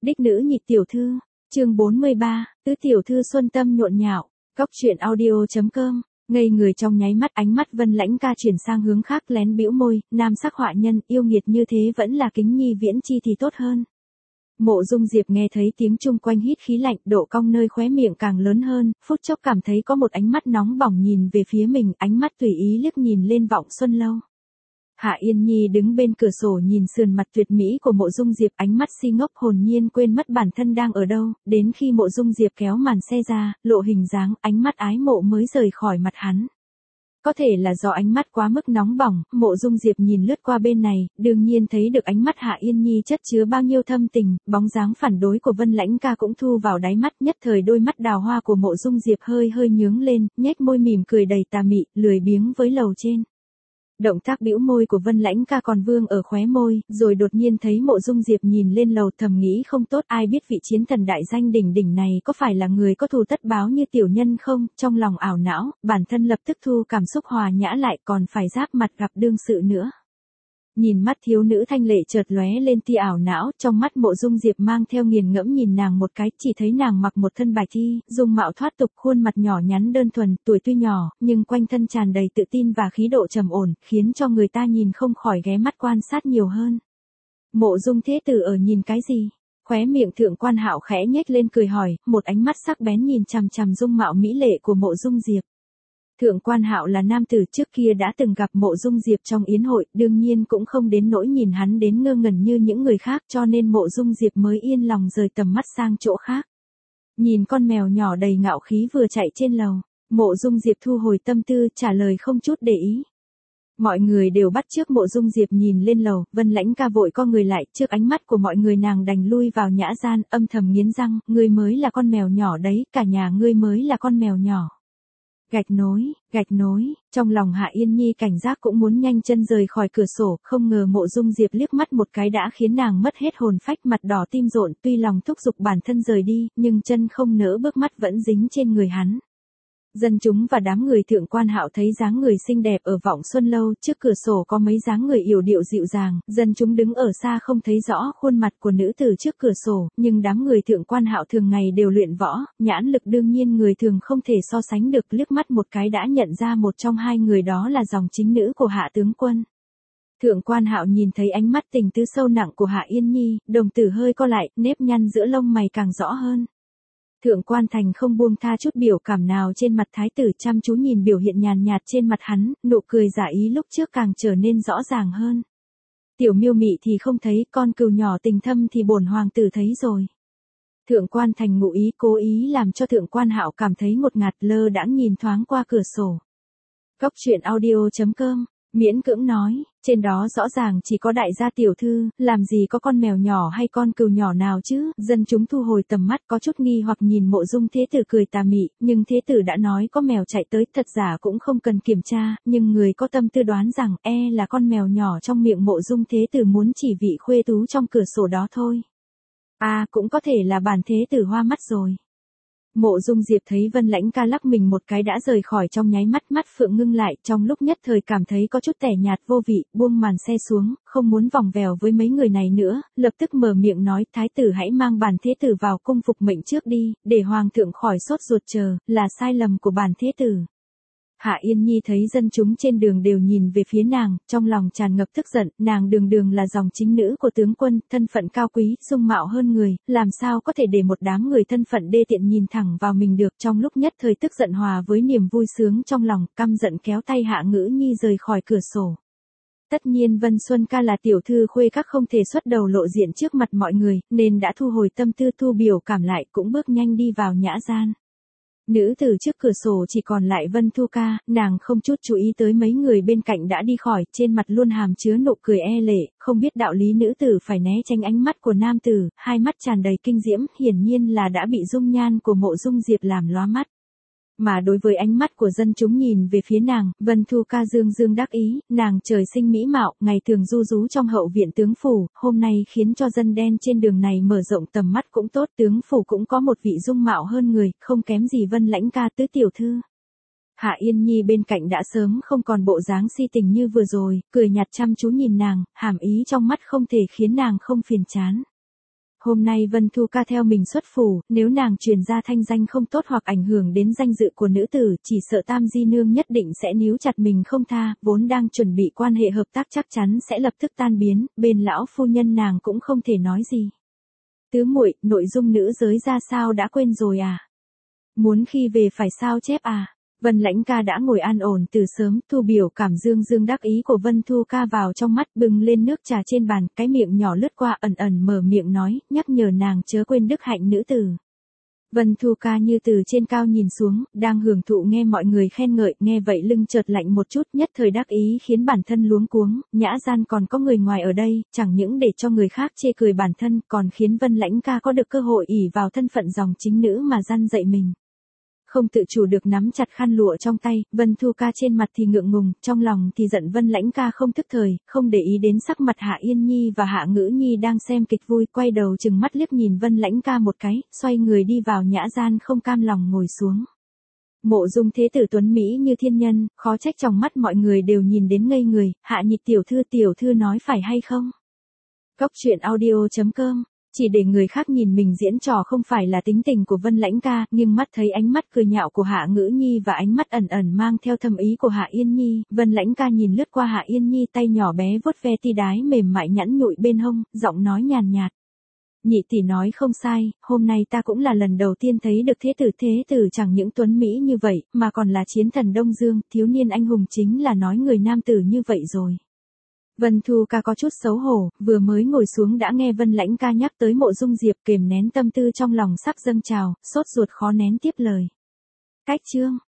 Đích nữ nhị tiểu thư, chương 43, tứ tiểu thư xuân tâm nhộn nhạo, Cóc truyện audio.com, ngây người trong nháy mắt ánh mắt Vân Lãnh Ca chuyển sang hướng khác lén bĩu môi, nam sắc họa nhân yêu nghiệt như thế vẫn là Kính Nhi viễn chi thì tốt hơn. Mộ Dung Diệp nghe thấy tiếng chung quanh hít khí lạnh, độ cong nơi khóe miệng càng lớn hơn, phút chốc cảm thấy có một ánh mắt nóng bỏng nhìn về phía mình, ánh mắt tùy ý liếc nhìn lên Vọng Xuân Lâu. Hạ Yên Nhi đứng bên cửa sổ nhìn sườn mặt tuyệt mỹ của Mộ Dung Diệp, ánh mắt si ngốc hồn nhiên quên mất bản thân đang ở đâu, đến khi Mộ Dung Diệp kéo màn xe ra, lộ hình dáng, ánh mắt ái mộ mới rời khỏi mặt hắn. Có thể là do ánh mắt quá mức nóng bỏng, Mộ Dung Diệp nhìn lướt qua bên này, đương nhiên thấy được ánh mắt Hạ Yên Nhi chất chứa bao nhiêu thâm tình, bóng dáng phản đối của Vân Lãnh Ca cũng thu vào đáy mắt, nhất thời đôi mắt đào hoa của Mộ Dung Diệp hơi hơi nhướng lên, nhếch môi mỉm cười đầy tà mị, lười biếng với lầu trên. Động tác bĩu môi của Vân Lãnh Ca còn vương ở khóe môi, rồi đột nhiên thấy Mộ Dung Diệp nhìn lên lầu thầm nghĩ không tốt, ai biết vị chiến thần đại danh đỉnh đỉnh này có phải là người có thù tất báo như tiểu nhân không, trong lòng ảo não, bản thân lập tức thu cảm xúc hòa nhã lại còn phải giáp mặt gặp đương sự nữa. Nhìn mắt thiếu nữ thanh lệ chợt lóe lên tia ảo não, trong mắt Mộ Dung Diệp mang theo nghiền ngẫm nhìn nàng một cái, chỉ thấy nàng mặc một thân bài thi, dung mạo thoát tục, khuôn mặt nhỏ nhắn đơn thuần, tuổi tuy nhỏ, nhưng quanh thân tràn đầy tự tin và khí độ trầm ổn, khiến cho người ta nhìn không khỏi ghé mắt quan sát nhiều hơn. Mộ Dung thế tử ở nhìn cái gì? Khóe miệng Thượng Quan Hạo khẽ nhếch lên cười hỏi, một ánh mắt sắc bén nhìn chằm chằm dung mạo mỹ lệ của Mộ Dung Diệp. Thượng Quan Hạo là nam tử trước kia đã từng gặp Mộ Dung Diệp trong yến hội, đương nhiên cũng không đến nỗi nhìn hắn đến ngơ ngẩn như những người khác, cho nên Mộ Dung Diệp mới yên lòng rời tầm mắt sang chỗ khác. Nhìn con mèo nhỏ đầy ngạo khí vừa chạy trên lầu, Mộ Dung Diệp thu hồi tâm tư, trả lời không chút để ý. Mọi người đều bắt chước Mộ Dung Diệp nhìn lên lầu, Vân Lãnh Ca vội co người lại, trước ánh mắt của mọi người nàng đành lui vào nhã gian, âm thầm nghiến răng, ngươi mới là con mèo nhỏ đấy, cả nhà ngươi mới là con mèo nhỏ. Gạch nối, trong lòng Hạ Yên Nhi cảnh giác cũng muốn nhanh chân rời khỏi cửa sổ, không ngờ Mộ Dung Diệp liếc mắt một cái đã khiến nàng mất hết hồn phách, mặt đỏ tim rộn, tuy lòng thúc giục bản thân rời đi, nhưng chân không nỡ bước, mắt vẫn dính trên người hắn. Dân chúng và đám người Thượng Quan Hạo thấy dáng người xinh đẹp ở Vọng Xuân Lâu, trước cửa sổ có mấy dáng người yểu điệu dịu dàng, dân chúng đứng ở xa không thấy rõ khuôn mặt của nữ tử trước cửa sổ, nhưng đám người Thượng Quan Hạo thường ngày đều luyện võ, nhãn lực đương nhiên người thường không thể so sánh được, liếc mắt một cái đã nhận ra một trong hai người đó là dòng chính nữ của Hạ tướng quân. Thượng Quan Hạo nhìn thấy ánh mắt tình tứ sâu nặng của Hạ Yên Nhi, đồng tử hơi co lại, nếp nhăn giữa lông mày càng rõ hơn. Thượng Quan Thành không buông tha chút biểu cảm nào trên mặt thái tử, chăm chú nhìn biểu hiện nhàn nhạt trên mặt hắn, nụ cười giả ý lúc trước càng trở nên rõ ràng hơn. Tiểu Miêu Mị thì không thấy, con cừu nhỏ tình thâm thì bổn hoàng tử thấy rồi. Thượng Quan Thành ngụ ý cố ý làm cho Thượng Quan Hạo cảm thấy ngột ngạt, lơ đãng nhìn thoáng qua cửa sổ. Cóc truyện audio.com, miễn cưỡng nói, trên đó rõ ràng chỉ có đại gia tiểu thư, làm gì có con mèo nhỏ hay con cừu nhỏ nào chứ, dân chúng thu hồi tầm mắt có chút nghi hoặc nhìn Mộ Dung thế tử cười tà mị, nhưng thế tử đã nói có mèo chạy tới, thật giả cũng không cần kiểm tra, nhưng người có tâm tư đoán rằng là con mèo nhỏ trong miệng Mộ Dung thế tử muốn chỉ vị khuê tú trong cửa sổ đó thôi. Cũng có thể là bản thế tử hoa mắt rồi. Mộ Dung Diệp thấy Vân Lãnh Ca lắc mình một cái đã rời khỏi trong nháy mắt, mắt phượng ngưng lại, trong lúc nhất thời cảm thấy có chút tẻ nhạt vô vị, buông màn xe xuống, không muốn vòng vèo với mấy người này nữa, lập tức mở miệng nói, thái tử hãy mang bản thế tử vào cung phục mệnh trước đi, để hoàng thượng khỏi sốt ruột chờ, là sai lầm của bản thế tử. Hạ Yên Nhi thấy dân chúng trên đường đều nhìn về phía nàng, trong lòng tràn ngập tức giận, nàng đường đường là dòng chính nữ của tướng quân, thân phận cao quý, dung mạo hơn người, làm sao có thể để một đám người thân phận đê tiện nhìn thẳng vào mình được, trong lúc nhất thời tức giận hòa với niềm vui sướng trong lòng, căm giận kéo tay Hạ Ngữ Nhi rời khỏi cửa sổ. Tất nhiên Vân Xuân Ca là tiểu thư khuê các không thể xuất đầu lộ diện trước mặt mọi người, nên đã thu hồi tâm tư thu biểu cảm lại, cũng bước nhanh đi vào nhã gian. Nữ tử trước cửa sổ chỉ còn lại Vân Thu Ca, nàng không chút chú ý tới mấy người bên cạnh đã đi khỏi, trên mặt luôn hàm chứa nụ cười lệ, không biết đạo lý nữ tử phải né tránh ánh mắt của nam tử, hai mắt tràn đầy kinh diễm, hiển nhiên là đã bị dung nhan của Mộ Dung Diệp làm lóa mắt. Mà đối với ánh mắt của dân chúng nhìn về phía nàng, Vân Thu Ca dương dương đắc ý, nàng trời sinh mỹ mạo, ngày thường du rú trong hậu viện tướng phủ, hôm nay khiến cho dân đen trên đường này mở rộng tầm mắt cũng tốt, tướng phủ cũng có một vị dung mạo hơn người, không kém gì Vân Lãnh Ca tứ tiểu thư. Hạ Yên Nhi bên cạnh đã sớm không còn bộ dáng si tình như vừa rồi, cười nhạt chăm chú nhìn nàng, hàm ý trong mắt không thể khiến nàng không phiền chán. hôm nay Vân Thu ca theo mình xuất phủ, nếu nàng truyền ra thanh danh không tốt hoặc ảnh hưởng đến danh dự của nữ tử, chỉ sợ Tam Di Nương nhất định sẽ níu chặt mình không tha, vốn đang chuẩn bị quan hệ hợp tác chắc chắn sẽ lập tức tan biến, bên lão phu nhân nàng cũng không thể nói gì. Tứ muội, nội dung nữ giới ra sao đã quên rồi à? Muốn khi về phải sao chép à? Vân Lãnh ca đã ngồi an ổn từ sớm, thu biểu cảm dương dương đắc ý của Vân Thu ca vào trong mắt, bưng lên nước trà trên bàn, cái miệng nhỏ lướt qua ẩn ẩn mở miệng nói, nhắc nhở nàng chớ quên đức hạnh nữ tử. Vân Thu ca như từ trên cao nhìn xuống, đang hưởng thụ nghe mọi người khen ngợi, nghe vậy lưng chợt lạnh một chút, nhất thời đắc ý khiến bản thân luống cuống, nhã gian còn có người ngoài ở đây, chẳng những để cho người khác chê cười bản thân, còn khiến Vân Lãnh ca có được cơ hội ỷ vào thân phận dòng chính nữ mà gian dạy mình. Không tự chủ được nắm chặt khăn lụa trong tay, Vân Thu ca trên mặt thì ngượng ngùng, trong lòng thì giận Vân Lãnh ca không thức thời, không để ý đến sắc mặt Hạ Yên Nhi và Hạ Ngữ Nhi đang xem kịch vui, quay đầu chừng mắt liếc nhìn Vân Lãnh ca một cái, xoay người đi vào nhã gian không cam lòng ngồi xuống. Mộ Dung thế tử tuấn mỹ như thiên nhân, khó trách trong mắt mọi người đều nhìn đến ngây người, Hạ Nhị tiểu thư nói phải hay không? Cóc truyện audio.com Chỉ để người khác nhìn mình diễn trò không phải là tính tình của Vân Lãnh ca, nhưng mắt thấy ánh mắt cười nhạo của Hạ Ngữ Nhi và ánh mắt ẩn ẩn mang theo thâm ý của Hạ Yên Nhi, Vân Lãnh ca nhìn lướt qua Hạ Yên Nhi, tay nhỏ bé vuốt ve ti đái mềm mại nhẵn nhụi bên hông, giọng nói nhàn nhạt. Nhị tỷ nói không sai, hôm nay ta cũng là lần đầu tiên thấy được thế tử chẳng những tuấn mỹ như vậy, mà còn là chiến thần Đông Dương, thiếu niên anh hùng chính là nói người nam tử như vậy rồi. Vân Thu ca có chút xấu hổ, vừa mới ngồi xuống đã nghe Vân Lãnh ca nhắc tới Mộ Dung Diệp, kềm nén tâm tư trong lòng sắp dâng trào, sốt ruột khó nén tiếp lời. Cách chương